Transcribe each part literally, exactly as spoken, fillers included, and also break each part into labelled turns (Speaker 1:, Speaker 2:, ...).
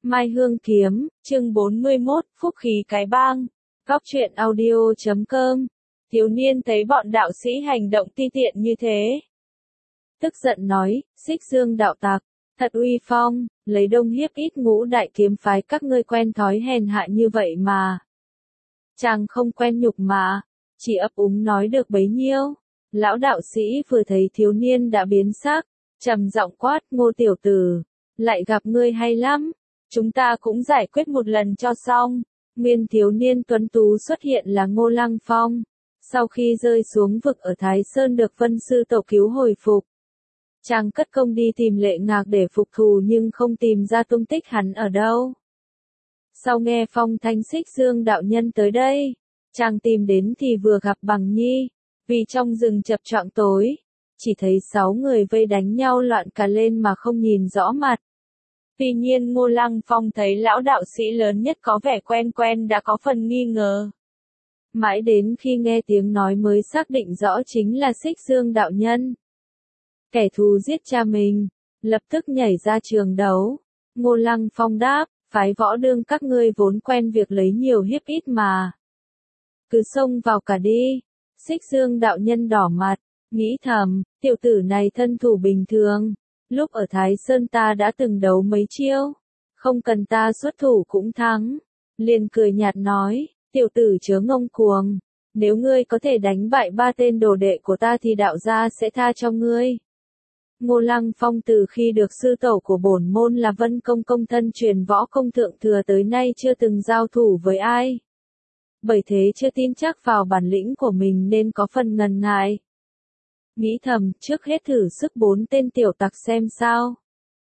Speaker 1: Mai Hương Kiếm, chương bốn mươi mốt, Phúc khí cái bang. Góc truyện audio chấm com. Thiếu niên thấy bọn đạo sĩ hành động ti tiện như thế. Tức giận nói, Xích Dương đạo tặc, thật uy phong, lấy đông hiếp ít ngũ đại kiếm phái các ngươi quen thói hèn hạ như vậy mà. Chàng không quen nhục mà, chỉ ấp úng nói được bấy nhiêu. Lão đạo sĩ vừa thấy thiếu niên đã biến sắc, trầm giọng quát, Ngô tiểu tử, lại gặp ngươi hay lắm. Chúng ta cũng giải quyết một lần cho xong. Nguyên thiếu niên tuấn tú xuất hiện là Ngô Lăng Phong. Sau khi rơi xuống vực ở Thái Sơn được Vân Sư Tổ cứu hồi phục. Chàng cất công đi tìm Lệ Ngạc để phục thù nhưng không tìm ra tung tích hắn ở đâu. Sau nghe phong thanh Xích Dương đạo nhân tới đây, chàng tìm đến thì vừa gặp Bằng Nhi. Vì trong rừng chập choạng tối, chỉ thấy sáu người vây đánh nhau loạn cả lên mà không nhìn rõ mặt. Tuy nhiên Ngô Lăng Phong thấy lão đạo sĩ lớn nhất có vẻ quen quen đã có phần nghi ngờ. Mãi đến khi nghe tiếng nói mới xác định rõ chính là Xích Dương đạo nhân. Kẻ thù giết cha mình, lập tức nhảy ra trường đấu. Ngô Lăng Phong đáp, phái võ đương các ngươi vốn quen việc lấy nhiều hiếp ít mà. Cứ xông vào cả đi. Xích Dương đạo nhân đỏ mặt, nghĩ thầm, tiểu tử này thân thủ bình thường. Lúc ở Thái Sơn ta đã từng đấu mấy chiêu, không cần ta xuất thủ cũng thắng. Liền cười nhạt nói, tiểu tử chớ ngông cuồng, nếu ngươi có thể đánh bại ba tên đồ đệ của ta thì đạo gia sẽ tha cho ngươi. Ngô Lăng Phong từ khi được sư tổ của bổn môn là Vân Công công thân truyền võ công thượng thừa tới nay chưa từng giao thủ với ai. Bởi thế chưa tin chắc vào bản lĩnh của mình nên có phần ngần ngại. Nghĩ thầm, trước hết thử sức bốn tên tiểu tặc xem sao.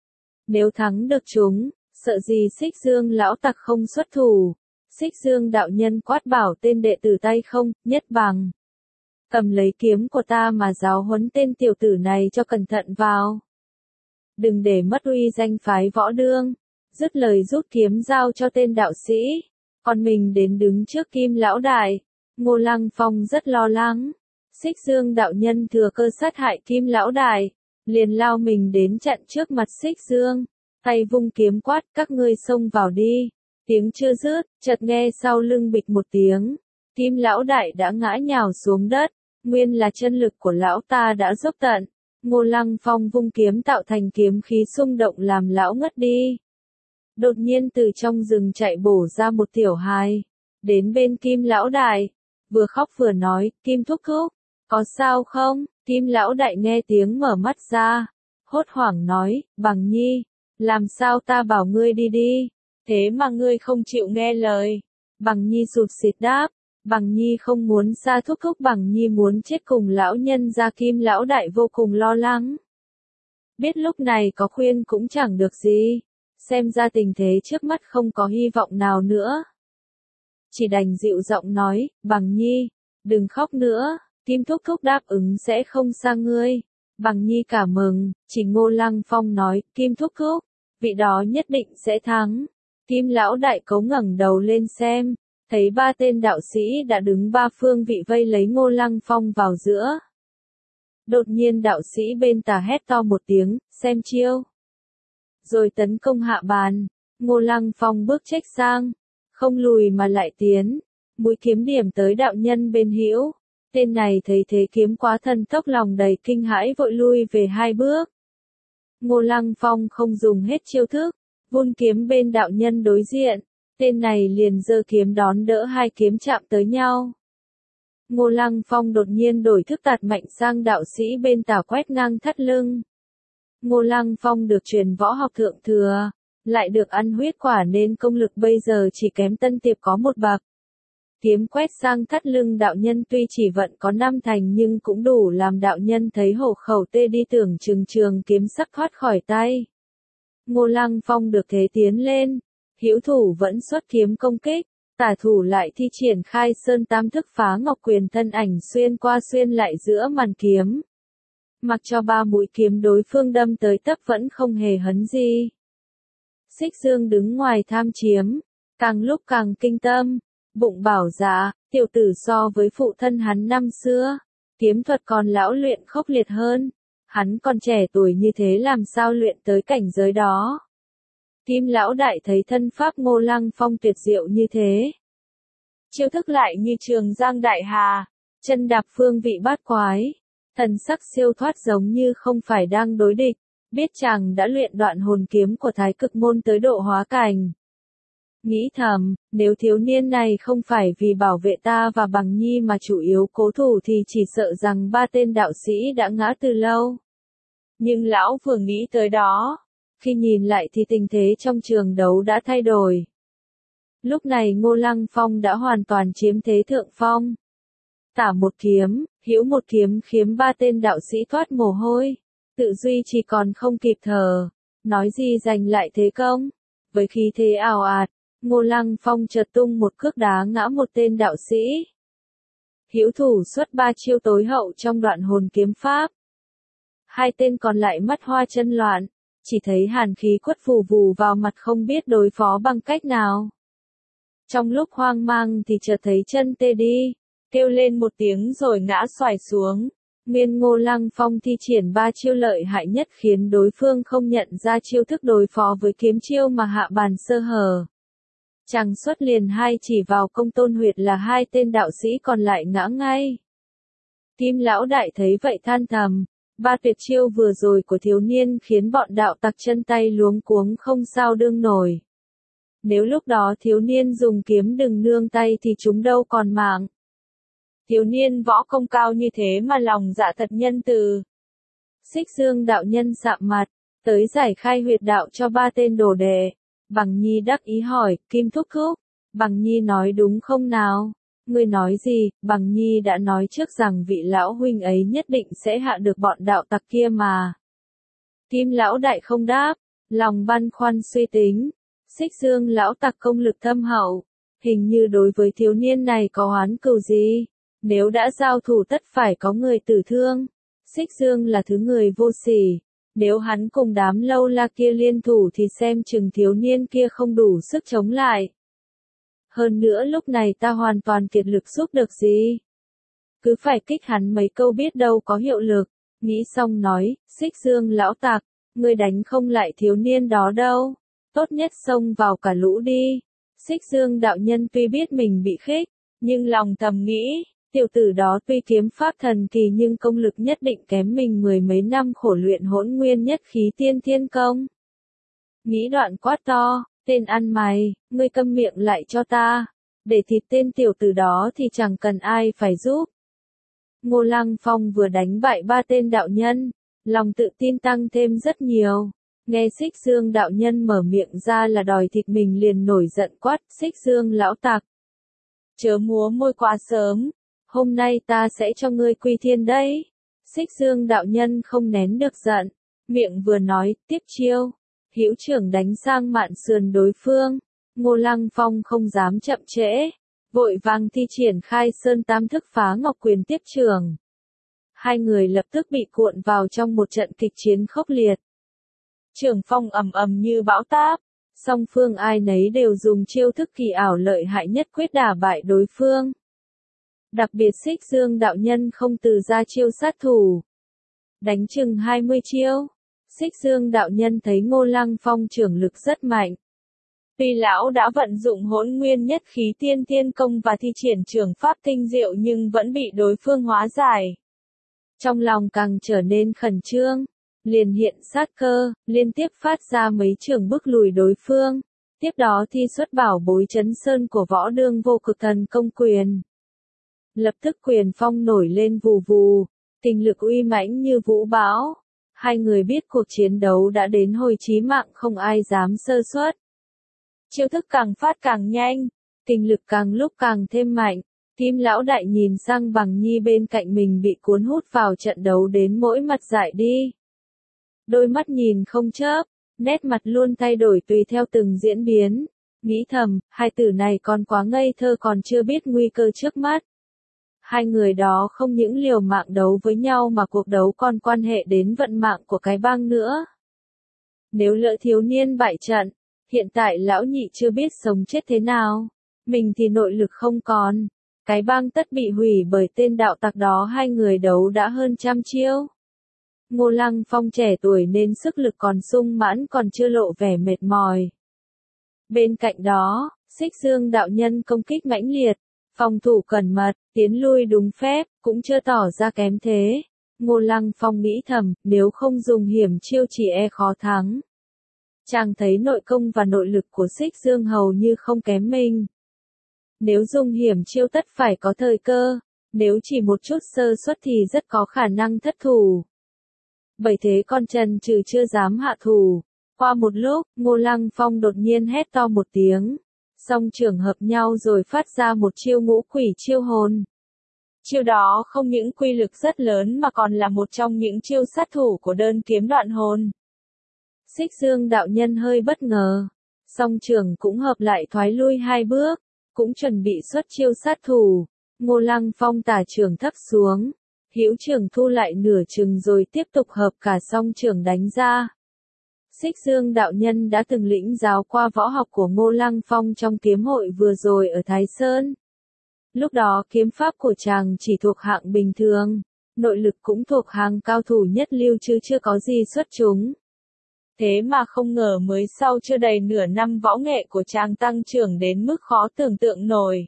Speaker 1: Nếu thắng được chúng, sợ gì Xích Dương lão tặc không xuất thủ. Xích Dương đạo nhân quát bảo tên đệ tử tay không, nhất bằng. Cầm lấy kiếm của ta mà giáo huấn tên tiểu tử này cho cẩn thận vào. Đừng để mất uy danh phái võ đương. Dứt lời rút kiếm giao cho tên đạo sĩ. Còn mình đến đứng trước Kim lão đại. Ngô Lăng Phong rất lo lắng. Xích Dương đạo nhân thừa cơ sát hại Kim lão đại, liền lao mình đến chặn trước mặt Xích Dương, tay vung kiếm quát, các ngươi xông vào đi. Tiếng chưa dứt, chợt nghe sau lưng bịch một tiếng, Kim lão đại đã ngã nhào xuống đất, nguyên là chân lực của lão ta đã dốc tận. Ngô Lăng Phong vung kiếm tạo thành kiếm khí xung động làm lão ngất đi. Đột nhiên từ trong rừng chạy bổ ra một tiểu hài, đến bên Kim lão đại, vừa khóc vừa nói, Kim thúc thúc, có sao không? Kim lão đại nghe tiếng mở mắt ra, hốt hoảng nói, Bằng Nhi, làm sao ta bảo ngươi đi đi, thế mà ngươi không chịu nghe lời. Bằng Nhi sụt sịt đáp, Bằng Nhi không muốn xa thúc thúc, Bằng Nhi muốn chết cùng lão nhân gia. Kim lão đại vô cùng lo lắng. Biết lúc này có khuyên cũng chẳng được gì, xem ra tình thế trước mắt không có hy vọng nào nữa. Chỉ đành dịu giọng nói, Bằng Nhi, đừng khóc nữa. Kim thúc thúc đáp ứng sẽ không xa ngươi. Bằng Nhi cảm mừng, chỉ Ngô Lăng Phong nói, Kim thúc thúc, vị đó nhất định sẽ thắng. Kim lão đại cấu ngẩng đầu lên xem, thấy ba tên đạo sĩ đã đứng ba phương vị vây lấy Ngô Lăng Phong vào giữa. Đột nhiên đạo sĩ bên tà hét to một tiếng, xem chiêu. Rồi tấn công hạ bàn, Ngô Lăng Phong bước chếch sang, không lùi mà lại tiến, mũi kiếm điểm tới đạo nhân bên hữu. Tên này thấy thế kiếm quá thần tốc lòng đầy kinh hãi vội lui về hai bước. Ngô Lăng Phong không dùng hết chiêu thức, vung kiếm bên đạo nhân đối diện, tên này liền giơ kiếm đón đỡ hai kiếm chạm tới nhau. Ngô Lăng Phong đột nhiên đổi thức tạt mạnh sang đạo sĩ bên tả quét ngang thắt lưng. Ngô Lăng Phong được truyền võ học thượng thừa, lại được ăn huyết quả nên công lực bây giờ chỉ kém Tân Tiệp có một bậc. Kiếm quét sang thắt lưng đạo nhân tuy chỉ vận có năm thành nhưng cũng đủ làm đạo nhân thấy hổ khẩu tê đi, tưởng chừng trường kiếm sắc thoát khỏi tay. Ngô Lăng Phong được thế tiến lên, hữu thủ vẫn xuất kiếm công kích, tả thủ lại thi triển khai sơn tam thức phá ngọc quyền, thân ảnh xuyên qua xuyên lại giữa màn kiếm. Mặc cho ba mũi kiếm đối phương đâm tới tấp vẫn không hề hấn gì. Xích Dương đứng ngoài tham chiếm, càng lúc càng kinh tâm. Bụng bảo dạ, tiểu tử so với phụ thân hắn năm xưa, kiếm thuật còn lão luyện khốc liệt hơn, hắn còn trẻ tuổi như thế làm sao luyện tới cảnh giới đó. Kim lão đại thấy thân pháp Ngô Lăng Phong tuyệt diệu như thế. Chiêu thức lại như trường giang đại hà, chân đạp phương vị bát quái, thần sắc siêu thoát giống như không phải đang đối địch, biết chàng đã luyện đoạn hồn kiếm của thái cực môn tới độ hóa cảnh. Nghĩ thầm, nếu thiếu niên này không phải vì bảo vệ ta và Bằng Nhi mà chủ yếu cố thủ thì chỉ sợ rằng ba tên đạo sĩ đã ngã từ lâu. Nhưng lão vừa nghĩ tới đó, khi nhìn lại thì tình thế trong trường đấu đã thay đổi. Lúc này Ngô Lăng Phong đã hoàn toàn chiếm thế thượng phong. Tả một kiếm, hữu một kiếm khiến ba tên đạo sĩ thoát mồ hôi, tự duy chỉ còn không kịp thở, nói gì giành lại thế công. Với khí thế ào ạt, Ngô Lăng Phong chợt tung một cước đá ngã một tên đạo sĩ. Hữu thủ xuất ba chiêu tối hậu trong đoạn hồn kiếm pháp. Hai tên còn lại mắt hoa chân loạn, chỉ thấy hàn khí quất vù vù vào mặt không biết đối phó bằng cách nào. Trong lúc hoang mang thì chợt thấy chân tê đi, kêu lên một tiếng rồi ngã xoài xuống. Nguyên Ngô Lăng Phong thi triển ba chiêu lợi hại nhất khiến đối phương không nhận ra chiêu thức đối phó với kiếm chiêu mà hạ bàn sơ hở. Chàng xuất liền hai chỉ vào Công Tôn Huyệt là hai tên đạo sĩ còn lại ngã ngay. Kim lão đại thấy vậy than thầm, ba tuyệt chiêu vừa rồi của thiếu niên khiến bọn đạo tặc chân tay luống cuống không sao đương nổi. Nếu lúc đó thiếu niên dùng kiếm đừng nương tay thì chúng đâu còn mạng. Thiếu niên võ công cao như thế mà lòng dạ thật nhân từ. Xích Dương đạo nhân sạm mặt, tới giải khai huyệt đạo cho ba tên đồ đệ. Bằng Nhi đắc ý hỏi, Kim thúc thúc, Bằng Nhi nói đúng không nào? Ngươi nói gì? Bằng Nhi đã nói trước rằng vị lão huynh ấy nhất định sẽ hạ được bọn đạo tặc kia mà. Kim lão đại không đáp, lòng băn khoăn suy tính. Xích Dương lão tặc công lực thâm hậu, hình như đối với thiếu niên này có oán cừu gì. Nếu đã giao thủ tất phải có người tử thương. Xích Dương là thứ người vô sỉ. Nếu hắn cùng đám lâu la kia liên thủ thì xem chừng thiếu niên kia không đủ sức chống lại. Hơn nữa lúc này ta hoàn toàn kiệt lực giúp được gì. Cứ phải kích hắn mấy câu biết đâu có hiệu lực. Nghĩ xong nói, Xích Dương lão tặc, ngươi đánh không lại thiếu niên đó đâu. Tốt nhất xông vào cả lũ đi. Xích Dương đạo nhân tuy biết mình bị khích, nhưng lòng thầm nghĩ, tiểu tử đó tuy kiếm pháp thần kỳ nhưng công lực nhất định kém mình mười mấy năm khổ luyện hỗn nguyên nhất khí tiên thiên công. Nghĩ đoạn quát to, tên ăn mày, ngươi câm miệng lại cho ta, để thịt tên tiểu tử đó thì chẳng cần ai phải giúp. Ngô Lăng Phong vừa đánh bại ba tên đạo nhân, lòng tự tin tăng thêm rất nhiều. Nghe Xích Dương đạo nhân mở miệng ra là đòi thịt mình liền nổi giận quát, Xích Dương lão tặc. Chớ múa môi quá sớm, hôm nay ta sẽ cho ngươi quy thiên đấy. Xích Dương đạo nhân không nén được giận, miệng vừa nói, tiếp chiêu. Hữu trưởng đánh sang mạn sườn đối phương, Ngô Lăng Phong không dám chậm trễ, vội vàng thi triển khai sơn tam thức phá ngọc quyền tiếp trưởng. Hai người lập tức bị cuộn vào trong một trận kịch chiến khốc liệt. Trường phong ầm ầm như bão táp, song phương ai nấy đều dùng chiêu thức kỳ ảo lợi hại nhất quyết đả bại đối phương. Đặc biệt Xích Dương đạo nhân không từ ra chiêu sát thủ. Đánh chừng hai mươi chiêu, Xích Dương đạo nhân thấy Ngô Lăng Phong trưởng lực rất mạnh. Tuy lão đã vận dụng hỗn nguyên nhất khí tiên thiên công và thi triển trường pháp tinh diệu nhưng vẫn bị đối phương hóa giải. Trong lòng càng trở nên khẩn trương, liền hiện sát cơ, liên tiếp phát ra mấy trường bức lùi đối phương. Tiếp đó thi xuất bảo bối chấn sơn của võ đương vô cực thần công quyền. Lập tức quyền phong nổi lên vù vù, kinh lực uy mãnh như vũ bão. Hai người biết cuộc chiến đấu đã đến hồi chí mạng không ai dám sơ suất. Chiêu thức càng phát càng nhanh, kinh lực càng lúc càng thêm mạnh. Kim lão đại nhìn sang Bằng Nhi bên cạnh mình bị cuốn hút vào trận đấu đến mỗi mặt dại đi. Đôi mắt nhìn không chớp, nét mặt luôn thay đổi tùy theo từng diễn biến. Nghĩ thầm, hai tử này còn quá ngây thơ còn chưa biết nguy cơ trước mắt. Hai người đó không những liều mạng đấu với nhau mà cuộc đấu còn quan hệ đến vận mạng của cái bang nữa. Nếu lỡ thiếu niên bại trận, hiện tại lão nhị chưa biết sống chết thế nào, mình thì nội lực không còn, cái bang tất bị hủy bởi tên đạo tặc đó. Hai người đấu đã hơn trăm chiêu. Ngô Lăng Phong trẻ tuổi nên sức lực còn sung mãn, còn chưa lộ vẻ mệt mỏi. Bên cạnh đó, Xích Dương đạo nhân công kích mãnh liệt, phòng thủ cẩn mật, tiến lui đúng phép, cũng chưa tỏ ra kém thế. Ngô Lăng Phong nghĩ thầm, nếu không dùng hiểm chiêu chỉ e khó thắng. Chàng thấy nội công và nội lực của Xích Dương hầu như không kém mình. Nếu dùng hiểm chiêu tất phải có thời cơ, nếu chỉ một chút sơ suất thì rất có khả năng thất thủ. Bởi thế con Trần Trừ chưa dám hạ thủ. Qua một lúc, Ngô Lăng Phong đột nhiên hét to một tiếng. Song trường hợp nhau rồi phát ra một chiêu ngũ quỷ chiêu hồn. Chiêu đó không những quy lực rất lớn mà còn là một trong những chiêu sát thủ của đơn kiếm đoạn hồn. Xích Dương đạo nhân hơi bất ngờ. Song trường cũng hợp lại thoái lui hai bước, cũng chuẩn bị xuất chiêu sát thủ. Ngô Lăng Phong tả trường thấp xuống, hữu trường thu lại nửa chừng rồi tiếp tục hợp cả song trường đánh ra. Xích Dương đạo nhân đã từng lĩnh giáo qua võ học của Ngô Lăng Phong trong kiếm hội vừa rồi ở Thái Sơn. Lúc đó kiếm pháp của chàng chỉ thuộc hạng bình thường, nội lực cũng thuộc hàng cao thủ nhất lưu chứ chưa có gì xuất chúng. Thế mà không ngờ mới sau chưa đầy nửa năm võ nghệ của chàng tăng trưởng đến mức khó tưởng tượng nổi.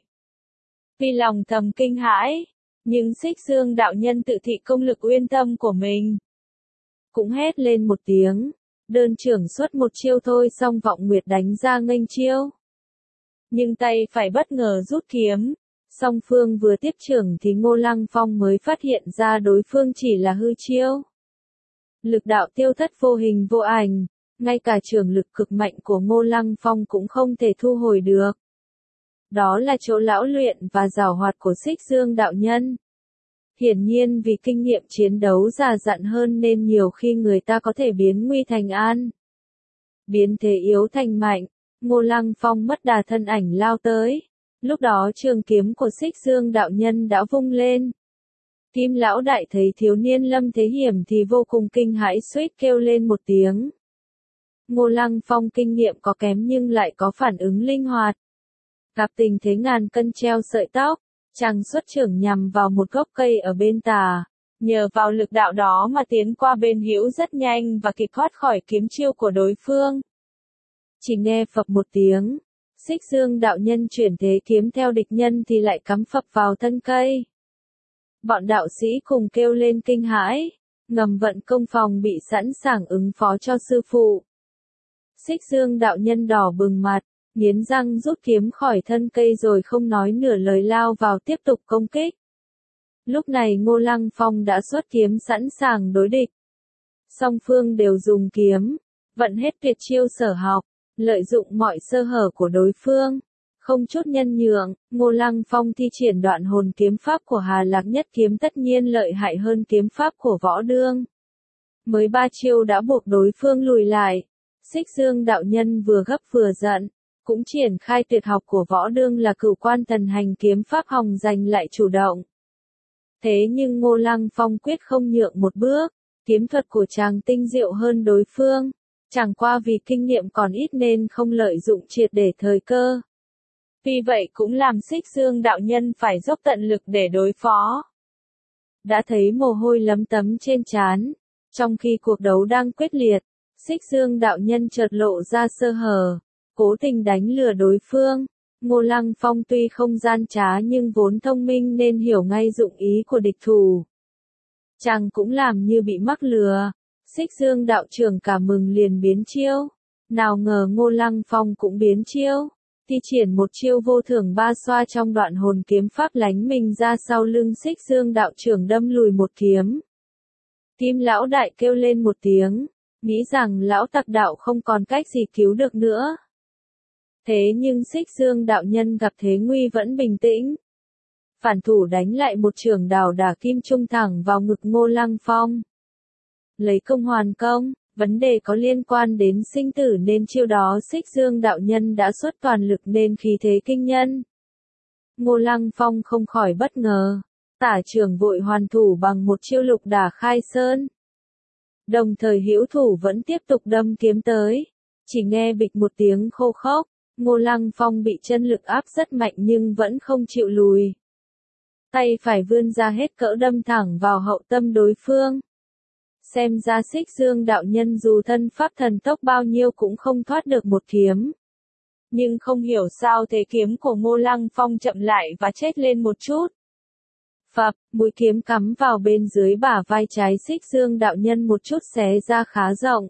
Speaker 1: Vì lòng thầm kinh hãi, nhưng Xích Dương đạo nhân tự thị công lực uyên thâm của mình. Cũng hét lên một tiếng, đơn trưởng xuất một chiêu thôi xong Vọng Nguyệt đánh ra nghênh chiêu. Nhưng tay phải bất ngờ rút kiếm, song phương vừa tiếp trưởng thì Ngô Lăng Phong mới phát hiện ra đối phương chỉ là hư chiêu. Lực đạo tiêu thất vô hình vô ảnh, ngay cả trường lực cực mạnh của Ngô Lăng Phong cũng không thể thu hồi được. Đó là chỗ lão luyện và giàu hoạt của Xích Dương đạo nhân. Hiển nhiên vì kinh nghiệm chiến đấu già dặn hơn nên nhiều khi người ta có thể biến nguy thành an, biến thế yếu thành mạnh. Ngô Lăng Phong mất đà thân ảnh lao tới. Lúc đó trường kiếm của Xích Dương đạo nhân đã vung lên. Kim lão đại thấy thiếu niên lâm thế hiểm thì vô cùng kinh hãi, suýt kêu lên một tiếng. Ngô Lăng Phong kinh nghiệm có kém nhưng lại có phản ứng linh hoạt. Gặp tình thế ngàn cân treo sợi tóc, chàng xuất trưởng nhằm vào một gốc cây ở bên tà. Nhờ vào lực đạo đó mà tiến qua bên hữu rất nhanh và kịp thoát khỏi kiếm chiêu của đối phương. Chỉ nghe phập một tiếng, Xích Dương đạo nhân chuyển thế kiếm theo địch nhân thì lại cắm phập vào thân cây. Bọn đạo sĩ cùng kêu lên kinh hãi, ngầm vận công phòng bị sẵn sàng ứng phó cho sư phụ. Xích Dương đạo nhân đỏ bừng mặt, nghiến răng rút kiếm khỏi thân cây rồi không nói nửa lời lao vào tiếp tục công kích. Lúc này Ngô Lăng Phong đã xuất kiếm sẵn sàng đối địch. Song phương đều dùng kiếm, vận hết tuyệt chiêu sở học, lợi dụng mọi sơ hở của đối phương. Không chút nhân nhượng, Ngô Lăng Phong thi triển đoạn hồn kiếm pháp của Hà Lạc Nhất kiếm tất nhiên lợi hại hơn kiếm pháp của Võ Đương. Mới ba chiêu đã buộc đối phương lùi lại. Xích Dương đạo nhân vừa gấp vừa giận, cũng triển khai tuyệt học của Võ Đương là Cửu Quan Thần Hành kiếm pháp hòng giành lại chủ động. Thế nhưng Ngô Lăng Phong quyết không nhượng một bước, kiếm thuật của chàng tinh diệu hơn đối phương, chẳng qua vì kinh nghiệm còn ít nên không lợi dụng triệt để thời cơ. Vì vậy cũng làm Xích Dương đạo nhân phải dốc tận lực để đối phó. Đã thấy mồ hôi lấm tấm trên trán, trong khi cuộc đấu đang quyết liệt, Xích Dương đạo nhân chợt lộ ra sơ hở, cố tình đánh lừa đối phương. Ngô Lăng Phong tuy không gian trá nhưng vốn thông minh nên hiểu ngay dụng ý của địch thủ. Chàng cũng làm như bị mắc lừa. Xích Dương đạo trưởng cả mừng liền biến chiêu. Nào ngờ Ngô Lăng Phong cũng biến chiêu. Thi triển một chiêu vô thưởng ba xoa trong đoạn hồn kiếm pháp lánh mình ra sau lưng Xích Dương đạo trưởng đâm lùi một kiếm. Kim lão đại kêu lên một tiếng, nghĩ rằng lão tặc đạo không còn cách gì cứu được nữa. Thế nhưng Xích Dương đạo nhân gặp thế nguy vẫn bình tĩnh. Phản thủ đánh lại một trường đào đả kim trung thẳng vào ngực Ngô Lăng Phong. Lấy công hoàn công, vấn đề có liên quan đến sinh tử nên chiêu đó Xích Dương đạo nhân đã xuất toàn lực nên khí thế kinh nhân. Ngô Lăng Phong không khỏi bất ngờ, tả trường vội hoàn thủ bằng một chiêu lục đả khai sơn. Đồng thời hữu thủ vẫn tiếp tục đâm kiếm tới, chỉ nghe bịch một tiếng khô khốc, Ngô Lăng Phong bị chân lực áp rất mạnh nhưng vẫn không chịu lùi. Tay phải vươn ra hết cỡ đâm thẳng vào hậu tâm đối phương. xem ra Xích Dương đạo nhân dù thân pháp thần tốc bao nhiêu cũng không thoát được một kiếm. Nhưng không hiểu sao thế kiếm của Ngô Lăng Phong chậm lại và chết lên một chút. Phập, mũi kiếm cắm vào bên dưới bả vai trái Xích Dương đạo nhân một chút xé ra khá rộng.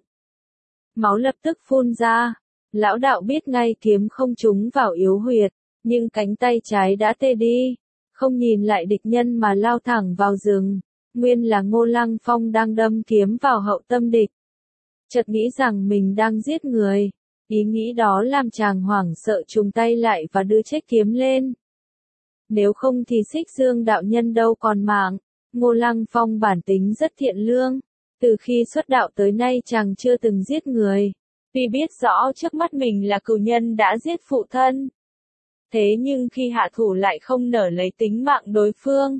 Speaker 1: Máu lập tức phun ra. Lão đạo biết ngay kiếm không trúng vào yếu huyệt, nhưng cánh tay trái đã tê đi. Không nhìn lại địch nhân mà lao thẳng vào rừng. Nguyên là Ngô Lăng Phong đang đâm kiếm vào hậu tâm địch. Chợt nghĩ rằng mình đang giết người. Ý nghĩ đó làm chàng hoảng sợ trùng tay lại và đưa chiếc kiếm lên. Nếu không thì Xích Dương đạo nhân đâu còn mạng. Ngô Lăng Phong bản tính rất thiện lương. Từ khi xuất đạo tới nay chàng chưa từng giết người. Vì biết rõ trước mắt mình là cừu nhân đã giết phụ thân. Thế nhưng khi hạ thủ lại không nỡ lấy tính mạng đối phương.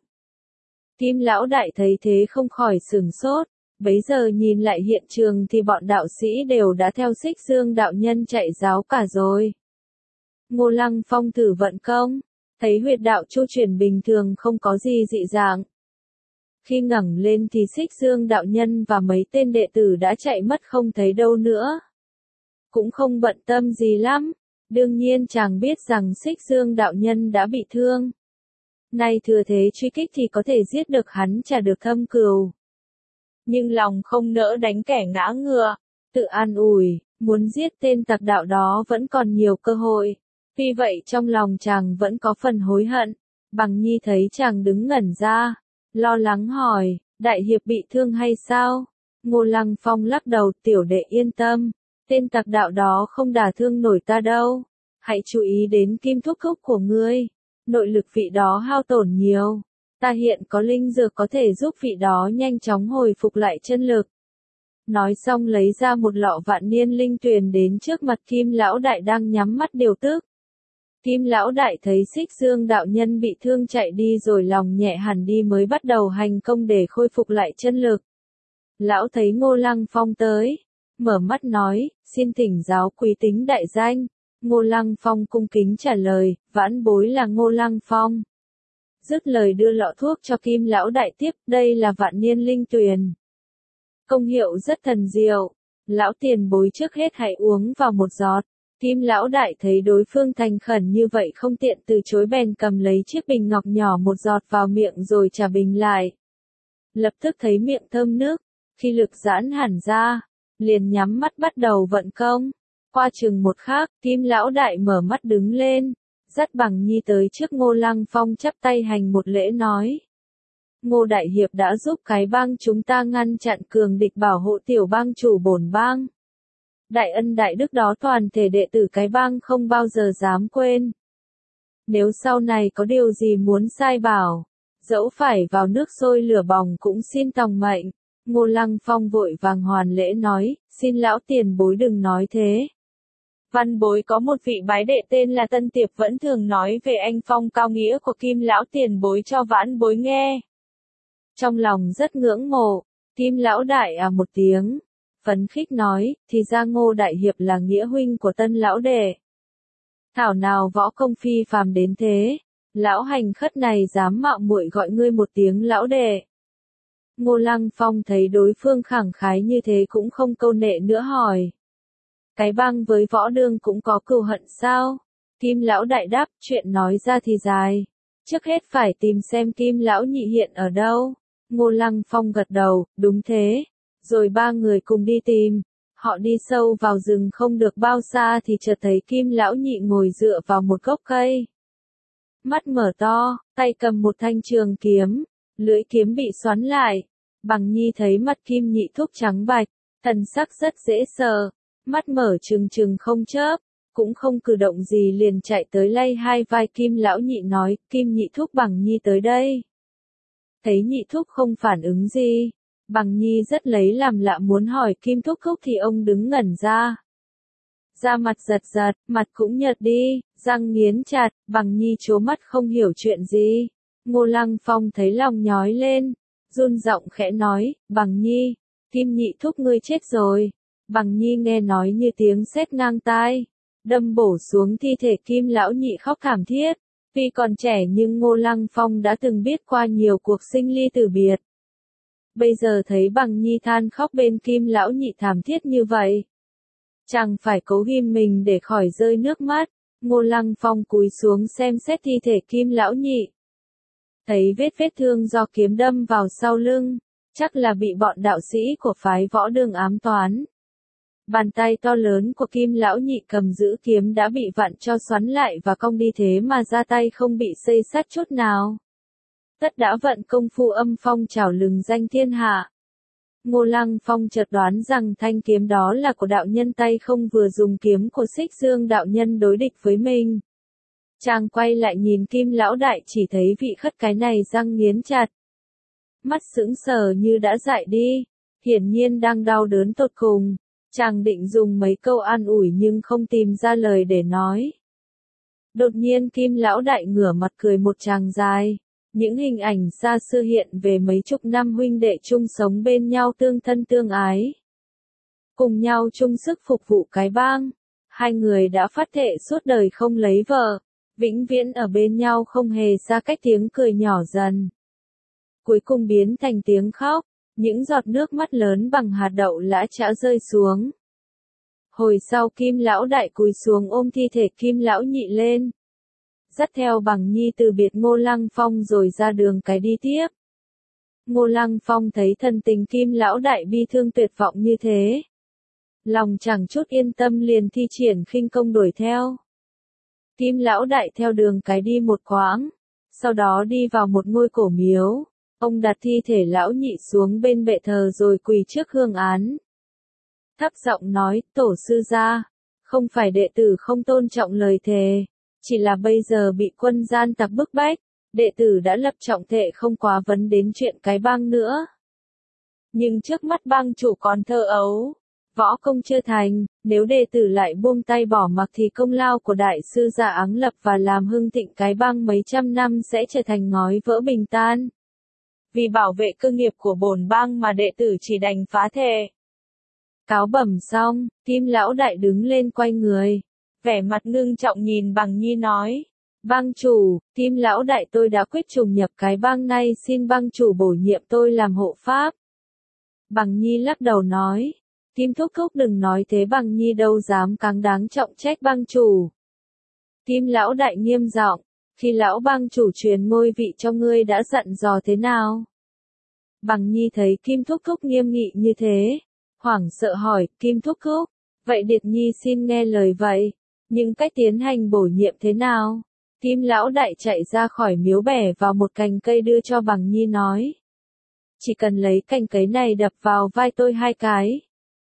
Speaker 1: Kim lão đại thấy thế không khỏi sửng sốt. Bấy giờ nhìn lại hiện trường thì bọn đạo sĩ đều đã theo Xích Dương đạo nhân chạy ráo cả rồi. Ngô Lăng Phong thử vận công. Thấy huyệt đạo chu chuyển bình thường không có gì dị dạng. Khi ngẩng lên thì Xích Dương đạo nhân và mấy tên đệ tử đã chạy mất không thấy đâu nữa. Cũng không bận tâm gì lắm. Đương nhiên chàng biết rằng Xích Dương đạo nhân đã bị thương. Nay thừa thế truy kích thì có thể giết được hắn trả được thâm cừu. Nhưng lòng không nỡ đánh kẻ ngã ngựa. Tự an ủi, muốn giết tên tặc đạo đó vẫn còn nhiều cơ hội. Vì vậy trong lòng chàng vẫn có phần hối hận. Bằng Nhi thấy chàng đứng ngẩn ra. Lo lắng hỏi, đại hiệp bị thương hay sao? Ngô Lăng Phong lắc đầu, tiểu đệ yên tâm. Tên tặc đạo đó không đả thương nổi ta đâu. Hãy chú ý đến kim thúc thúc của ngươi. Nội lực vị đó hao tổn nhiều. Ta hiện có linh dược có thể giúp vị đó nhanh chóng hồi phục lại chân lực. Nói xong lấy ra một lọ vạn niên linh tuyền đến trước mặt Kim lão đại đang nhắm mắt điều tức. Kim lão đại thấy Xích Dương đạo nhân bị thương chạy đi rồi lòng nhẹ hẳn đi mới bắt đầu hành công để khôi phục lại chân lực. Lão thấy Ngô Lăng Phong tới, mở mắt nói, xin thỉnh giáo quý tính đại danh. Ngô Lăng Phong cung kính trả lời, vãn bối là Ngô Lăng Phong. Dứt lời đưa lọ thuốc cho Kim lão đại tiếp, đây là vạn niên linh tuyền. Công hiệu rất thần diệu. Lão tiền bối trước hết hãy uống vào một giọt. Kim lão đại thấy đối phương thành khẩn như vậy không tiện từ chối bèn cầm lấy chiếc bình ngọc nhỏ một giọt vào miệng rồi trả bình lại. Lập tức thấy miệng thơm nước, khi lực giãn hẳn ra, liền nhắm mắt bắt đầu vận công. Qua chừng một khắc, Kim lão đại mở mắt đứng lên, dắt Bằng Nhi tới trước Ngô Lăng Phong chắp tay hành một lễ nói. Ngô đại hiệp đã giúp cái bang chúng ta ngăn chặn cường địch bảo hộ tiểu bang chủ bổn bang. Đại ân đại đức đó toàn thể đệ tử cái bang không bao giờ dám quên. Nếu sau này có điều gì muốn sai bảo, dẫu phải vào nước sôi lửa bỏng cũng xin tòng mệnh. Ngô Lăng Phong vội vàng hoàn lễ nói, xin lão tiền bối đừng nói thế. Văn bối có một vị bái đệ tên là Tân Tiệp vẫn thường nói về anh phong cao nghĩa của Kim lão tiền bối cho vãn bối nghe. Trong lòng rất ngưỡng mộ, Kim lão đại à một tiếng, phấn khích nói, thì ra Ngô đại hiệp là nghĩa huynh của Tân lão đệ. Thảo nào võ công phi phàm đến thế, lão hành khất này dám mạo muội gọi ngươi một tiếng lão đệ. Ngô Lăng Phong thấy đối phương khẳng khái như thế cũng không câu nệ nữa hỏi. Cái bang với võ đương cũng có cừu hận sao? Kim lão đại đáp, chuyện nói ra thì dài. Trước hết phải tìm xem Kim lão nhị hiện ở đâu. Ngô Lăng Phong gật đầu, đúng thế. Rồi ba người cùng đi tìm. Họ đi sâu vào rừng không được bao xa thì chợt thấy Kim lão nhị ngồi dựa vào một gốc cây. Mắt mở to, tay cầm một thanh trường kiếm. Lưỡi kiếm bị xoắn lại. Bằng Nhi thấy mặt Kim nhị thúc trắng bạch, thần sắc rất dễ sợ. Mắt mở trừng trừng không chớp, cũng không cử động gì liền chạy tới lay hai vai Kim lão nhị nói, Kim nhị thúc Bằng Nhi tới đây. Thấy nhị thúc không phản ứng gì, Bằng Nhi rất lấy làm lạ muốn hỏi Kim thúc thúc thì ông đứng ngẩn ra. Da mặt giật giật, mặt cũng nhợt đi, răng nghiến chặt, Bằng Nhi trố mắt không hiểu chuyện gì. Ngô Lăng Phong thấy lòng nhói lên, run giọng khẽ nói, Bằng Nhi, Kim nhị thúc ngươi chết rồi. Bằng Nhi nghe nói như tiếng sét ngang tai, đâm bổ xuống thi thể Kim lão nhị khóc thảm thiết. Vì còn trẻ nhưng Ngô Lăng Phong đã từng biết qua nhiều cuộc sinh ly tử biệt. Bây giờ thấy Bằng Nhi than khóc bên Kim lão nhị thảm thiết như vậy. Chàng phải cố ghim mình để khỏi rơi nước mắt. Ngô Lăng Phong cúi xuống xem xét thi thể Kim lão nhị. Thấy vết vết thương do kiếm đâm vào sau lưng, chắc là bị bọn đạo sĩ của phái Võ Đường ám toán. Bàn tay to lớn của Kim lão nhị cầm giữ kiếm đã bị vặn cho xoắn lại và cong đi, thế mà ra tay không bị xây sát chút nào. Tất đã vận công phu âm phong trảo lừng danh thiên hạ. Ngô Lăng Phong chợt đoán rằng thanh kiếm đó là của đạo nhân, tay không vừa dùng kiếm của Xích Dương đạo nhân đối địch với mình. Chàng quay lại nhìn Kim lão đại, chỉ thấy vị khất cái này răng nghiến chặt. Mắt sững sờ như đã dại đi, hiển nhiên đang đau đớn tột cùng. Chàng định dùng mấy câu an ủi nhưng không tìm ra lời để nói. Đột nhiên Kim lão đại ngửa mặt cười một tràng dài. Những hình ảnh xa xưa hiện về mấy chục năm huynh đệ chung sống bên nhau tương thân tương ái. Cùng nhau chung sức phục vụ cái bang. Hai người đã phát thệ suốt đời không lấy vợ. Vĩnh viễn ở bên nhau không hề xa cách, tiếng cười nhỏ dần. Cuối cùng biến thành tiếng khóc. Những giọt nước mắt lớn bằng hạt đậu lã chã rơi xuống. Hồi sau Kim lão đại cúi xuống ôm thi thể Kim lão nhị lên. Dắt theo Bằng Nhi từ biệt Ngô Lăng Phong rồi ra đường cái đi tiếp. Ngô Lăng Phong thấy thần tình Kim lão đại bi thương tuyệt vọng như thế. Lòng chẳng chút yên tâm, liền thi triển khinh công đuổi theo. Kim lão đại theo đường cái đi một quãng, sau đó đi vào một ngôi cổ miếu. Ông đặt thi thể lão nhị xuống bên bệ thờ rồi quỳ trước hương án. Thấp giọng nói, tổ sư gia, không phải đệ tử không tôn trọng lời thề, chỉ là bây giờ bị quân gian tặc bức bách, đệ tử đã lập trọng thệ không quá vấn đến chuyện cái bang nữa. Nhưng trước mắt bang chủ còn thơ ấu, võ công chưa thành, nếu đệ tử lại buông tay bỏ mặc thì công lao của đại sư gia áng lập và làm hưng thịnh cái bang mấy trăm năm sẽ trở thành ngói vỡ bình tan. Vì bảo vệ cơ nghiệp của bổn bang mà đệ tử chỉ đành phá thề. Cáo bẩm xong, Kim lão đại đứng lên quay người, vẻ mặt ngưng trọng nhìn Bằng Nhi nói: Bang chủ, Kim lão đại tôi đã quyết trùng nhập cái bang này, xin bang chủ bổ nhiệm tôi làm hộ pháp. Bằng Nhi lắc đầu nói: Kim thúc thúc đừng nói thế, Bằng Nhi đâu dám cáng đáng trọng trách bang chủ. Kim lão đại nghiêm giọng: Khi lão bang chủ truyền ngôi vị cho ngươi đã dặn dò thế nào? Bằng Nhi thấy Kim thúc thúc nghiêm nghị như thế, hoảng sợ hỏi: Kim thúc thúc, vậy Điệt Nhi xin nghe lời vậy, nhưng cách tiến hành bổ nhiệm thế nào? Kim lão đại chạy ra khỏi miếu bẻ vào một cành cây đưa cho Bằng Nhi nói: Chỉ cần lấy cành cây này đập vào vai tôi hai cái.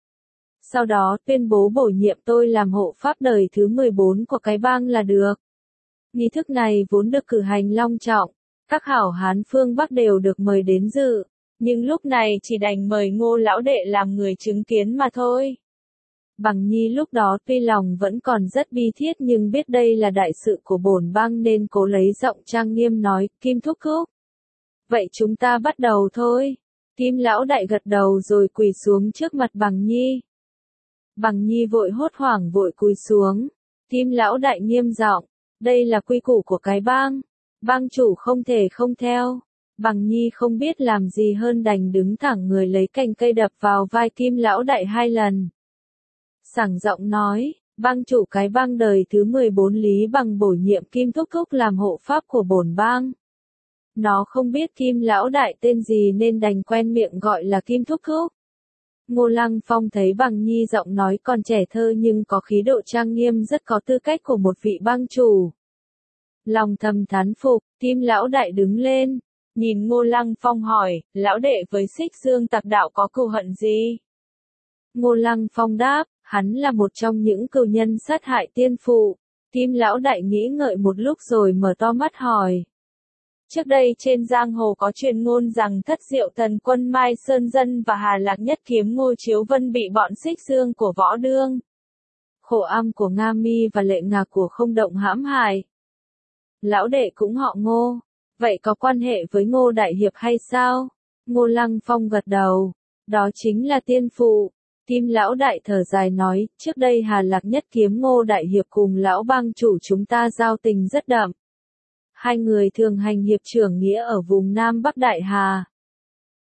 Speaker 1: Sau đó tuyên bố bổ nhiệm tôi làm hộ pháp đời thứ mười bốn của cái bang là được. Nghi thức này vốn được cử hành long trọng, các hảo hán phương Bắc đều được mời đến dự, nhưng lúc này chỉ đành mời Ngô lão đệ làm người chứng kiến mà thôi. Bằng Nhi lúc đó tuy lòng vẫn còn rất bi thiết nhưng biết đây là đại sự của bổn bang nên cố lấy giọng trang nghiêm nói: Kim thúc thúc, vậy chúng ta bắt đầu thôi. Kim lão đại gật đầu rồi quỳ xuống trước mặt Bằng Nhi. Bằng Nhi vội hốt hoảng vội cúi xuống. Kim lão đại nghiêm giọng: Đây là quy củ của cái bang, bang chủ không thể không theo. Bằng Nhi không biết làm gì hơn đành đứng thẳng người lấy cành cây đập vào vai Kim lão đại hai lần. Sảng giọng nói: Bang chủ cái bang đời thứ mười bốn Lý Bằng bổ nhiệm Kim thúc thúc làm hộ pháp của bổn bang. Nó không biết Kim lão đại tên gì nên đành quen miệng gọi là Kim thúc thúc. Ngô Lăng Phong thấy Bằng Nhi giọng nói còn trẻ thơ nhưng có khí độ trang nghiêm, rất có tư cách của một vị bang chủ. Lòng thầm thán phục, Kim lão đại đứng lên, nhìn Ngô Lăng Phong hỏi: Lão đệ với Xích Dương tặc đạo có cừu hận gì? Ngô Lăng Phong đáp: Hắn là một trong những cừu nhân sát hại tiên phụ. Kim lão đại nghĩ ngợi một lúc rồi mở to mắt hỏi: Trước đây trên giang hồ có truyền ngôn rằng Thất Diệu Thần Quân Mai Sơn Dân và Hà Lạc Nhất Kiếm Ngô Chiếu Vân bị bọn Xích Dương của Võ Đương, Khổ Am của Nga Mi và Lệ Ngạc của Không Động hãm hại. Lão đệ cũng họ Ngô, vậy có quan hệ với Ngô đại hiệp hay sao? Ngô Lăng Phong gật đầu: Đó chính là tiên phụ. Kim lão đại thở dài nói: Trước đây Hà Lạc Nhất Kiếm Ngô đại hiệp cùng lão bang chủ chúng ta giao tình rất đậm. Hai người thường hành hiệp trưởng nghĩa ở vùng Nam Bắc Đại Hà.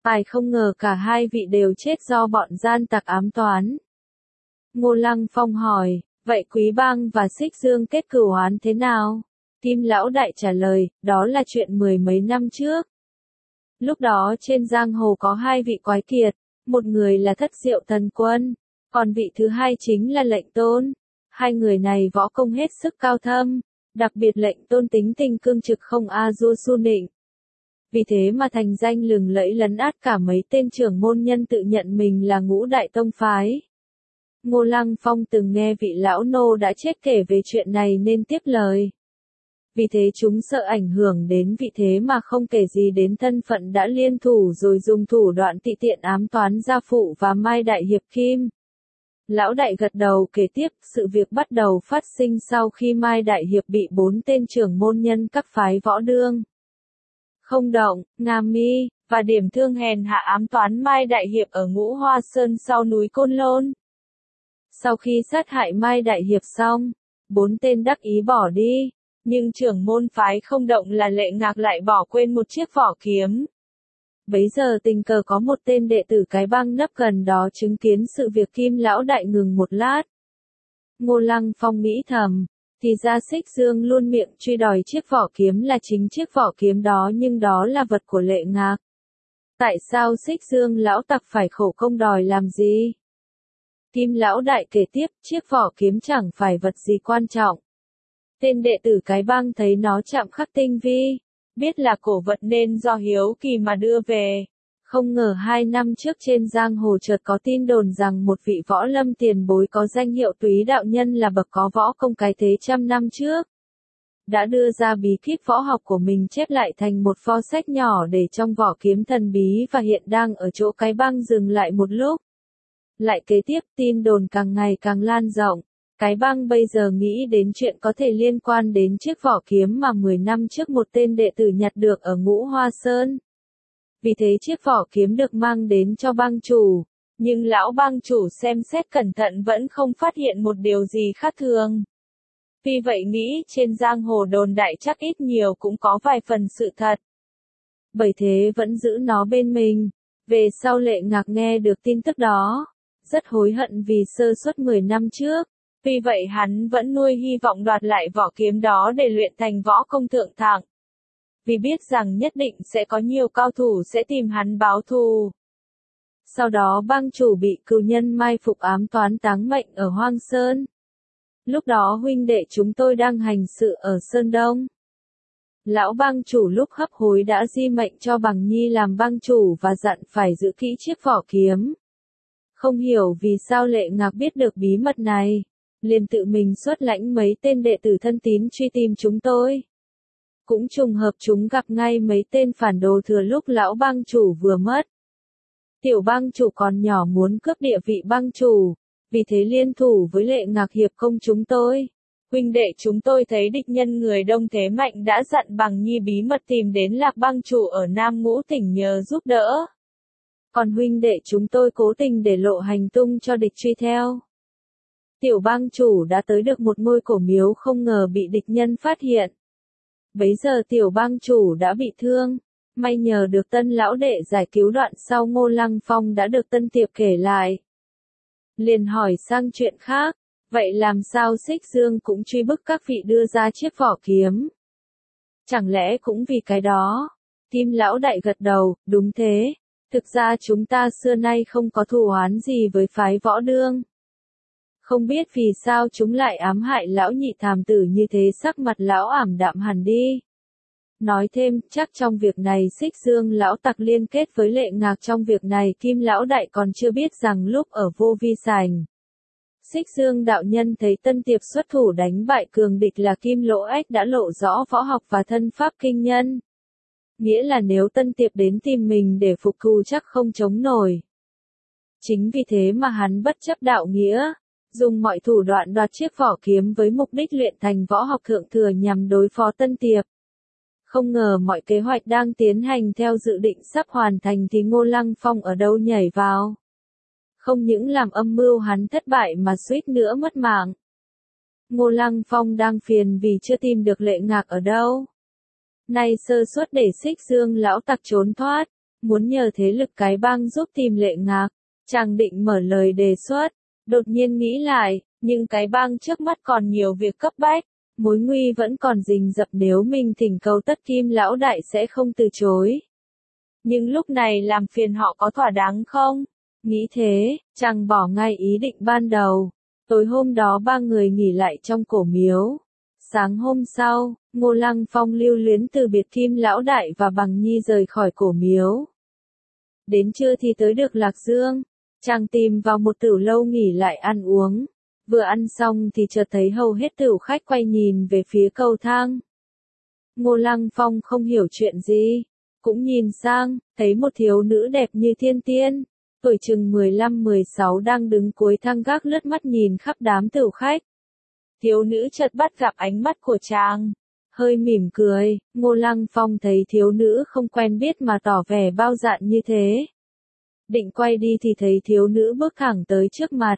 Speaker 1: Ai không ngờ cả hai vị đều chết do bọn gian tặc ám toán. Ngô Lăng Phong hỏi, vậy Quý Bang và Xích Dương kết cửu oán thế nào? Kim Lão Đại trả lời, đó là chuyện mười mấy năm trước. Lúc đó trên giang hồ có hai vị quái kiệt, một người là Thất Diệu Thần Quân, còn vị thứ hai chính là Lệnh Tôn. Hai người này võ công hết sức cao thâm, đặc biệt Lệnh Tôn tính tình cương trực không a du su nịnh. Vì thế mà thành danh lừng lẫy lấn át cả mấy tên trưởng môn nhân tự nhận mình là ngũ đại tông phái. Ngô Lăng Phong từng nghe vị lão nô đã chết kể về chuyện này nên tiếp lời. Vì thế chúng sợ ảnh hưởng đến vị thế mà không kể gì đến thân phận đã liên thủ rồi dùng thủ đoạn tị tiện ám toán gia phụ và Mai Đại Hiệp Kim. Lão Đại gật đầu kể tiếp, sự việc bắt đầu phát sinh sau khi Mai Đại Hiệp bị bốn tên trưởng môn nhân các phái võ đương, Không Động, Nga Mi, và Điểm Thương hèn hạ ám toán Mai Đại Hiệp ở Ngũ Hoa Sơn sau núi Côn Lôn. Sau khi sát hại Mai Đại Hiệp xong, bốn tên đắc ý bỏ đi, nhưng trưởng môn phái Không Động là Lệ Ngạc lại bỏ quên một chiếc vỏ kiếm. Bấy giờ tình cờ có một tên đệ tử cái bang nấp gần đó chứng kiến sự việc. Kim Lão Đại ngừng một lát. Ngô Lăng Phong nghĩ thầm, thì ra Xích Dương luôn miệng truy đòi chiếc vỏ kiếm là chính chiếc vỏ kiếm đó, nhưng đó là vật của Lệ Ngạc. Tại sao Xích Dương lão tặc phải khổ công đòi làm gì? Kim Lão Đại kể tiếp, chiếc vỏ kiếm chẳng phải vật gì quan trọng. Tên đệ tử cái bang thấy nó chạm khắc tinh vi, biết là cổ vật nên do hiếu kỳ mà đưa về. Không ngờ hai năm trước trên giang hồ chợt có tin đồn rằng một vị võ lâm tiền bối có danh hiệu Túy đạo nhân là bậc có võ công cái thế trăm năm trước, đã đưa ra bí kíp võ học của mình chép lại thành một pho sách nhỏ để trong vỏ kiếm thần bí và hiện đang ở chỗ cái bang. Dừng lại một lúc, lại kế tiếp, tin đồn càng ngày càng lan rộng. Cái bang bây giờ nghĩ đến chuyện có thể liên quan đến chiếc vỏ kiếm mà mười năm trước một tên đệ tử nhặt được ở Ngũ Hoa Sơn. Vì thế chiếc vỏ kiếm được mang đến cho bang chủ, nhưng lão bang chủ xem xét cẩn thận vẫn không phát hiện một điều gì khác thường. Vì vậy nghĩ trên giang hồ đồn đại chắc ít nhiều cũng có vài phần sự thật. Bởi thế vẫn giữ nó bên mình. Về sau Lệ Ngạc nghe được tin tức đó, rất hối hận vì sơ suất mười năm trước. Vì vậy hắn vẫn nuôi hy vọng đoạt lại vỏ kiếm đó để luyện thành võ công thượng thặng. Vì biết rằng nhất định sẽ có nhiều cao thủ sẽ tìm hắn báo thù. Sau đó bang chủ bị cừu nhân mai phục ám toán táng mệnh ở Hoang Sơn. Lúc đó huynh đệ chúng tôi đang hành sự ở Sơn Đông. Lão bang chủ lúc hấp hối đã di mệnh cho Bằng Nhi làm bang chủ và dặn phải giữ kỹ chiếc vỏ kiếm. Không hiểu vì sao Lệ Ngạc biết được bí mật này, liền tự mình xuất lãnh mấy tên đệ tử thân tín truy tìm chúng tôi. Cũng trùng hợp chúng gặp ngay mấy tên phản đồ thừa lúc lão bang chủ vừa mất. Tiểu bang chủ còn nhỏ muốn cướp địa vị bang chủ, vì thế liên thủ với Lệ Ngạc hiệp công chúng tôi. Huynh đệ chúng tôi thấy địch nhân người đông thế mạnh đã dặn Bằng Nhi bí mật tìm đến Lạc bang chủ ở Nam Ngũ tỉnh nhờ giúp đỡ. Còn huynh đệ chúng tôi cố tình để lộ hành tung cho địch truy theo. Tiểu bang chủ đã tới được một ngôi cổ miếu, không ngờ bị địch nhân phát hiện. Bấy giờ tiểu bang chủ đã bị thương, may nhờ được Tân lão đệ giải cứu. Đoạn sau Ngô Lăng Phong đã được Tân Tiệp kể lại. Liền hỏi sang chuyện khác, vậy làm sao Xích Dương cũng truy bức các vị đưa ra chiếc vỏ kiếm? Chẳng lẽ cũng vì cái đó? Kim Lão Đại gật đầu, đúng thế. Thực ra chúng ta xưa nay không có thù oán gì với phái võ đương. Không biết vì sao chúng lại ám hại lão nhị thám tử như thế. Sắc mặt lão ảm đạm hẳn đi. Nói thêm, chắc trong việc này Xích Dương lão tặc liên kết với Lệ Ngạc. Trong việc này Kim Lão Đại còn chưa biết rằng lúc ở Vô Vi Sảnh, Xích Dương đạo nhân thấy Tân Tiệp xuất thủ đánh bại cường địch là Kim Lỗ Ách đã lộ rõ võ học và thân pháp kinh nhân. Nghĩa là nếu Tân Tiệp đến tìm mình để phục thù chắc không chống nổi. Chính vì thế mà hắn bất chấp đạo nghĩa, dùng mọi thủ đoạn đoạt chiếc vỏ kiếm với mục đích luyện thành võ học thượng thừa nhằm đối phó Tân Tiệp. Không ngờ mọi kế hoạch đang tiến hành theo dự định sắp hoàn thành thì Ngô Lăng Phong ở đâu nhảy vào. Không những làm âm mưu hắn thất bại mà suýt nữa mất mạng. Ngô Lăng Phong đang phiền vì chưa tìm được Lệ Ngạc ở đâu. Nay sơ suất để Xích Dương lão tặc trốn thoát, muốn nhờ thế lực cái bang giúp tìm Lệ Ngạc. Chàng định mở lời đề xuất, đột nhiên nghĩ lại, nhưng cái bang trước mắt còn nhiều việc cấp bách, mối nguy vẫn còn rình rập, nếu mình thỉnh cầu Tất Kim lão đại sẽ không từ chối. Nhưng lúc này làm phiền họ có thỏa đáng không? Nghĩ thế, chàng bỏ ngay ý định ban đầu. Tối hôm đó ba người nghỉ lại trong cổ miếu. Sáng hôm sau, Ngô Lăng Phong lưu luyến từ biệt Kim lão đại và Bằng Nhi rời khỏi cổ miếu. Đến trưa thì tới được Lạc Dương. Chàng tìm vào một tửu lâu nghỉ lại ăn uống. Vừa ăn xong thì chợt thấy hầu hết tửu khách quay nhìn về phía cầu thang. Ngô Lăng Phong không hiểu chuyện gì, cũng nhìn sang, thấy một thiếu nữ đẹp như thiên tiên, tuổi chừng mười lăm mười sáu đang đứng cuối thang gác lướt mắt nhìn khắp đám tửu khách. Thiếu nữ chợt bắt gặp ánh mắt của chàng, hơi mỉm cười. Ngô Lăng Phong thấy thiếu nữ không quen biết mà tỏ vẻ bao dạn như thế. Định quay đi thì thấy thiếu nữ bước thẳng tới trước mặt.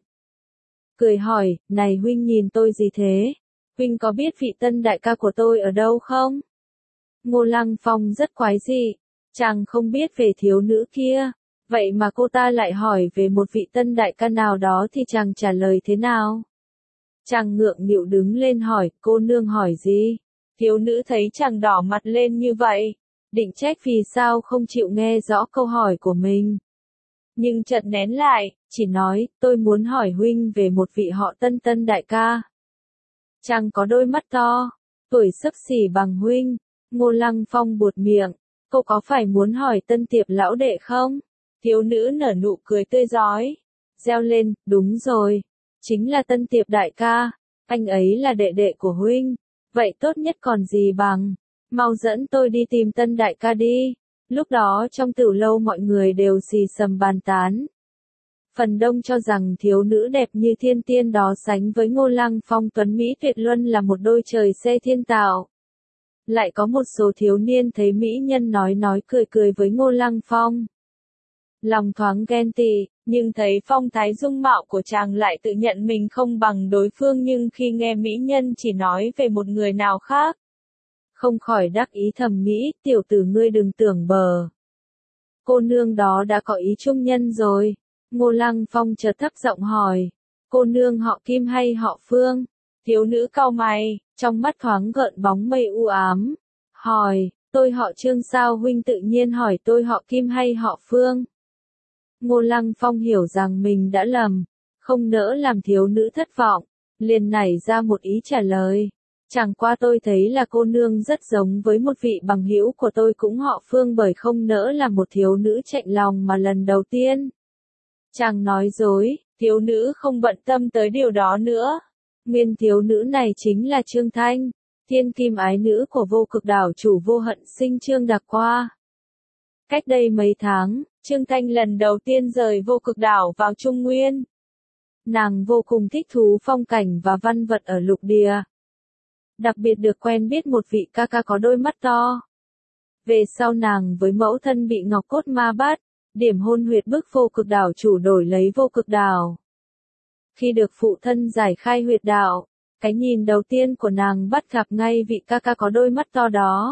Speaker 1: Cười hỏi, này huynh nhìn tôi gì thế? Huynh có biết vị tân đại ca của tôi ở đâu không? Ngô Lăng Phong rất quái dị, chàng không biết về thiếu nữ kia. Vậy mà cô ta lại hỏi về một vị tân đại ca nào đó thì chàng trả lời thế nào? Chàng ngượng nghịu đứng lên hỏi, cô nương hỏi gì? Thiếu nữ thấy chàng đỏ mặt lên như vậy, định trách vì sao không chịu nghe rõ câu hỏi của mình. Nhưng chợt nén lại, chỉ nói, tôi muốn hỏi huynh về một vị họ Tân tân đại ca. Chàng có đôi mắt to, tuổi xấp xỉ bằng huynh. Ngô Lăng Phong buột miệng, cô có phải muốn hỏi Tân Tiệp lão đệ không? Thiếu nữ nở nụ cười tươi rói, reo lên, đúng rồi, chính là Tân Tiệp đại ca, anh ấy là đệ đệ của huynh, vậy tốt nhất còn gì bằng, mau dẫn tôi đi tìm Tân đại ca đi. Lúc đó trong tửu lâu mọi người đều xì xầm bàn tán. Phần đông cho rằng thiếu nữ đẹp như thiên tiên đó sánh với Ngô Lăng Phong tuấn Mỹ tuyệt luân là một đôi trời xê thiên tạo. Lại có một số thiếu niên thấy mỹ nhân nói nói cười cười với Ngô Lăng Phong. Lòng thoáng ghen tị, nhưng thấy phong thái dung mạo của chàng lại tự nhận mình không bằng đối phương, nhưng khi nghe mỹ nhân chỉ nói về một người nào khác, không khỏi đắc ý thầm nghĩ, tiểu tử ngươi đừng tưởng bờ. Cô nương đó đã có ý chung nhân rồi. Ngô Lăng Phong chợt thấp giọng hỏi, cô nương họ Kim hay họ Phương? Thiếu nữ cau mày, trong mắt thoáng gợn bóng mây u ám, hỏi, tôi họ Trương sao huynh tự nhiên hỏi tôi họ Kim hay họ Phương? Ngô Lăng Phong hiểu rằng mình đã lầm, không nỡ làm thiếu nữ thất vọng, liền nảy ra một ý trả lời. Chẳng qua tôi thấy là cô nương rất giống với một vị bằng hữu của tôi cũng họ Phương, bởi không nỡ làm một thiếu nữ chạnh lòng mà lần đầu tiên. Chàng nói dối, thiếu nữ không bận tâm tới điều đó nữa. Nguyên thiếu nữ này chính là Trương Thanh, thiên kim ái nữ của vô cực đảo chủ Vô Hận Sinh Trương Đạc Qua. Cách đây mấy tháng, Trương Thanh lần đầu tiên rời vô cực đảo vào Trung Nguyên. Nàng vô cùng thích thú phong cảnh và văn vật ở lục địa. Đặc biệt được quen biết một vị ca ca có đôi mắt to. Về sau nàng với mẫu thân bị Ngọc Cốt Ma bắt, điểm hôn huyệt bức vô cực đảo chủ đổi lấy vô cực đảo. Khi được phụ thân giải khai huyệt đạo, cái nhìn đầu tiên của nàng bắt gặp ngay vị ca ca có đôi mắt to đó.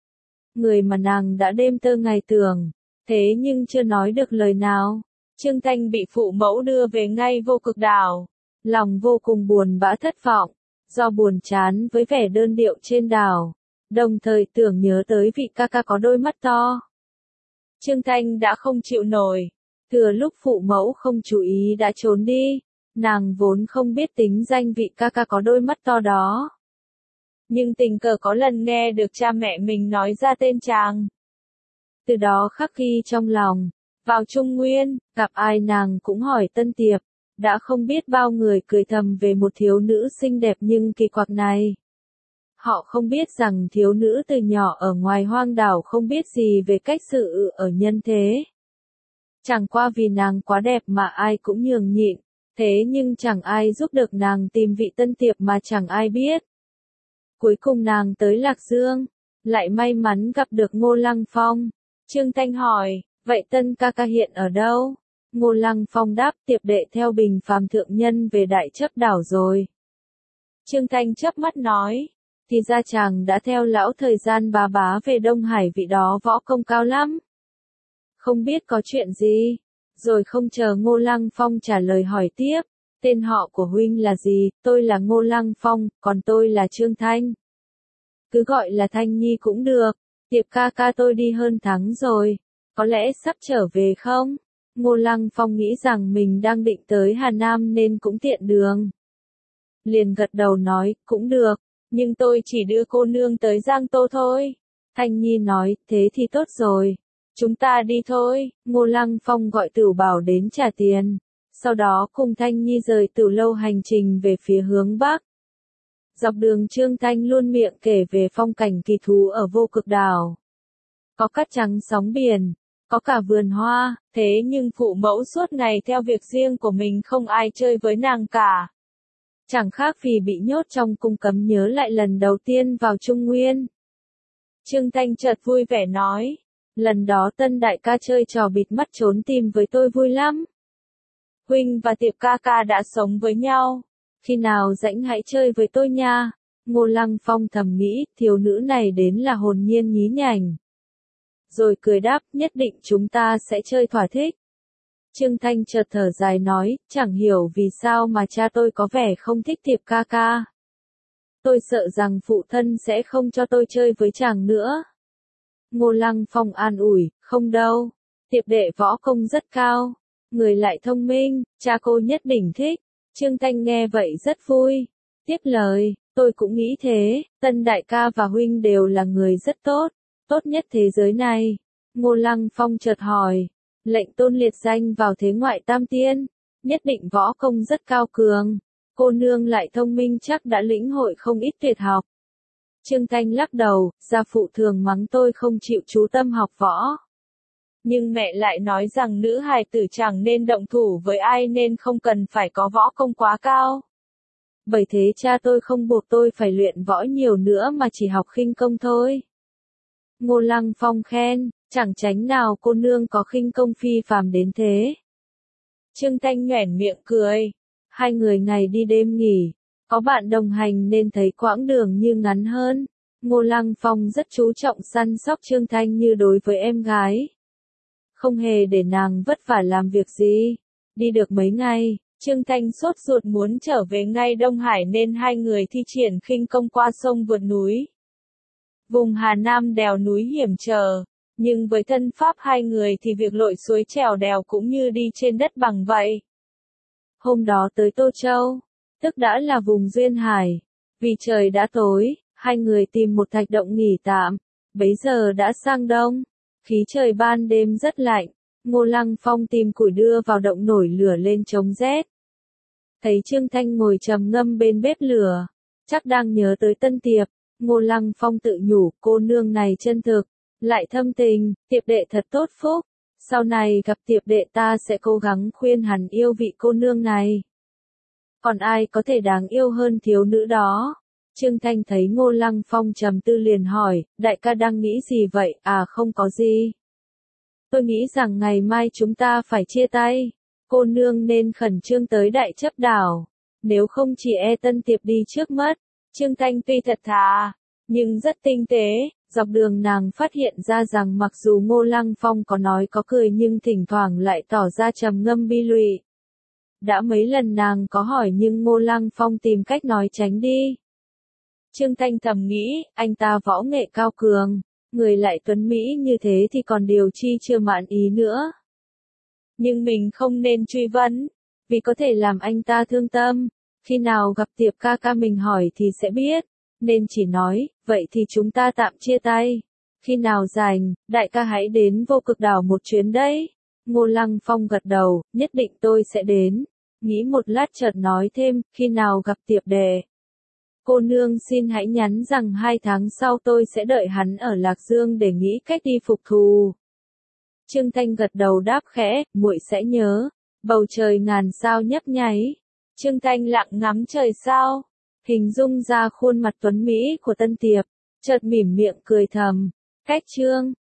Speaker 1: Người mà nàng đã đêm tơ ngày tưởng, thế nhưng chưa nói được lời nào. Trương Thanh bị phụ mẫu đưa về ngay vô cực đảo, lòng vô cùng buồn bã thất vọng, do buồn chán với vẻ đơn điệu trên đảo, đồng thời tưởng nhớ tới vị ca ca có đôi mắt to. Trương Thanh đã không chịu nổi, thừa lúc phụ mẫu không chú ý đã trốn đi, nàng vốn không biết tính danh vị ca ca có đôi mắt to đó. Nhưng tình cờ có lần nghe được cha mẹ mình nói ra tên chàng. Từ đó khắc ghi trong lòng, vào Trung Nguyên, gặp ai nàng cũng hỏi Tân Tiệp, đã không biết bao người cười thầm về một thiếu nữ xinh đẹp nhưng kỳ quặc này. Họ không biết rằng thiếu nữ từ nhỏ ở ngoài hoang đảo không biết gì về cách xử ở nhân thế. Chẳng qua vì nàng quá đẹp mà ai cũng nhường nhịn, thế nhưng chẳng ai giúp được nàng tìm vị Tân Tiệp mà chẳng ai biết. Cuối cùng nàng tới Lạc Dương, lại may mắn gặp được Ngô Lăng Phong. Trương Thanh hỏi, vậy Tân ca ca hiện ở đâu? Ngô Lăng Phong đáp, Tiệp đệ theo Bình Phàm thượng nhân về Đại Chấp đảo rồi. Trương Thanh chớp mắt nói, thì ra chàng đã theo lão thời gian bà bá về Đông Hải, vị đó võ công cao lắm. không biết có chuyện gì. Rồi không chờ Ngô Lăng Phong trả lời hỏi tiếp, tên họ của huynh là gì? Tôi là Ngô Lăng Phong, còn tôi là Trương Thanh. Cứ gọi là Thanh Nhi cũng được, Tiệp ca ca tôi đi hơn tháng rồi, có lẽ sắp trở về không? Ngô Lăng Phong nghĩ rằng mình đang định tới Hà Nam nên cũng tiện đường. Liền gật đầu nói, cũng được, nhưng tôi chỉ đưa cô nương tới Giang Tô thôi. Thanh Nhi nói, thế thì tốt rồi, chúng ta đi thôi. Ngô Lăng Phong gọi Tửu Bảo đến trả tiền, sau đó cùng Thanh Nhi rời Tửu lâu hành trình về phía hướng Bắc. Dọc đường Trương Thanh luôn miệng kể về phong cảnh kỳ thú ở Vô Cực Đảo. Có cát trắng sóng biển, có cả vườn hoa, thế nhưng phụ mẫu suốt ngày theo việc riêng của mình không ai chơi với nàng cả. Chẳng khác vì bị nhốt trong cung cấm nhớ lại lần đầu tiên vào Trung Nguyên. Trương Thanh chợt vui vẻ nói, lần đó Tân đại ca chơi trò bịt mắt trốn tìm với tôi vui lắm. Huynh và Tiệp ca ca đã sống với nhau, khi nào rảnh hãy chơi với tôi nha. Ngô Lăng Phong thầm nghĩ, thiếu nữ này đến là hồn nhiên nhí nhảnh. Rồi cười đáp, nhất định chúng ta sẽ chơi thỏa thích. Trương Thanh chợt thở dài nói, chẳng hiểu vì sao mà cha tôi có vẻ không thích Tiệp ca ca. Tôi sợ rằng phụ thân sẽ không cho tôi chơi với chàng nữa. Ngô Lăng Phong an ủi, không đâu, Tiệp đệ võ công rất cao, người lại thông minh, cha cô nhất định thích. Trương Thanh nghe vậy rất vui, tiếp lời, tôi cũng nghĩ thế, Tân đại ca và huynh đều là người rất tốt, tốt nhất thế giới này. Ngô Lăng Phong chợt hỏi, lệnh tôn liệt danh vào thế ngoại tam tiên, nhất định võ công rất cao cường, cô nương lại thông minh chắc đã lĩnh hội không ít tuyệt học. Trương Thanh lắc đầu, gia phụ thường mắng tôi không chịu chú tâm học võ. Nhưng mẹ lại nói rằng nữ hài tử chẳng nên động thủ với ai nên không cần phải có võ công quá cao. Bởi thế cha tôi không buộc tôi phải luyện võ nhiều nữa mà chỉ học khinh công thôi. Ngô Lăng Phong khen, chẳng tránh nào cô nương có khinh công phi phàm đến thế. Trương Thanh nhoẻn miệng cười, hai người ngày đi đêm nghỉ, có bạn đồng hành nên thấy quãng đường như ngắn hơn. Ngô Lăng Phong rất chú trọng săn sóc Trương Thanh như đối với em gái. Không hề để nàng vất vả làm việc gì. Đi được mấy ngày, Trương Thanh sốt ruột muốn trở về ngay Đông Hải nên hai người thi triển khinh công qua sông vượt núi. Vùng Hà Nam đèo núi hiểm trở, nhưng với thân pháp hai người thì việc lội suối trèo đèo cũng như đi trên đất bằng vậy. Hôm đó tới Tô Châu, tức đã là vùng duyên hải. Vì trời đã tối, hai người tìm một thạch động nghỉ tạm. Bấy giờ đã sang đông, khí trời ban đêm rất lạnh. Ngô Lăng Phong tìm củi đưa vào động nổi lửa lên chống rét. Thấy Trương Thanh ngồi trầm ngâm bên bếp lửa, chắc đang nhớ tới Tân Tiệp. Ngô Lăng Phong tự nhủ, cô nương này chân thực, lại thâm tình, Tiệp đệ thật tốt phúc. Sau này gặp Tiệp đệ ta sẽ cố gắng khuyên hắn yêu vị cô nương này. Còn ai có thể đáng yêu hơn thiếu nữ đó? Trương Thanh thấy Ngô Lăng Phong trầm tư liền hỏi, đại ca đang nghĩ gì vậy? À không có gì. Tôi nghĩ rằng ngày mai chúng ta phải chia tay. Cô nương nên khẩn trương tới Đại Chấp đảo. Nếu không chỉ e Tân Tiệp đi trước mất. Trương Thanh tuy thật thà, nhưng rất tinh tế. Dọc đường nàng phát hiện ra rằng mặc dù Ngô Lăng Phong có nói có cười nhưng thỉnh thoảng lại tỏ ra trầm ngâm bi lụy. Đã mấy lần nàng có hỏi nhưng Ngô Lăng Phong tìm cách nói tránh đi. Trương Thanh thầm nghĩ, anh ta võ nghệ cao cường, người lại tuấn mỹ như thế thì còn điều chi chưa mãn ý nữa. Nhưng mình không nên truy vấn, vì có thể làm anh ta thương tâm. Khi nào gặp Tiệp ca ca mình hỏi thì sẽ biết, nên chỉ nói, vậy thì chúng ta tạm chia tay. Khi nào rảnh, đại ca hãy đến Vô Cực đảo một chuyến đấy. Ngô Lăng Phong gật đầu, nhất định tôi sẽ đến. Nghĩ một lát chợt nói thêm, khi nào gặp Tiệp đệ. Cô nương xin hãy nhắn rằng hai tháng sau tôi sẽ đợi hắn ở Lạc Dương để nghĩ cách đi phục thù. Trương Thanh gật đầu đáp khẽ, muội sẽ nhớ. Bầu trời ngàn sao nhấp nháy. Trương Thanh lặng ngắm trời sao. Hình dung ra khuôn mặt tuấn mỹ của Tân Tiệp. Chợt mỉm miệng cười thầm. Cách Trương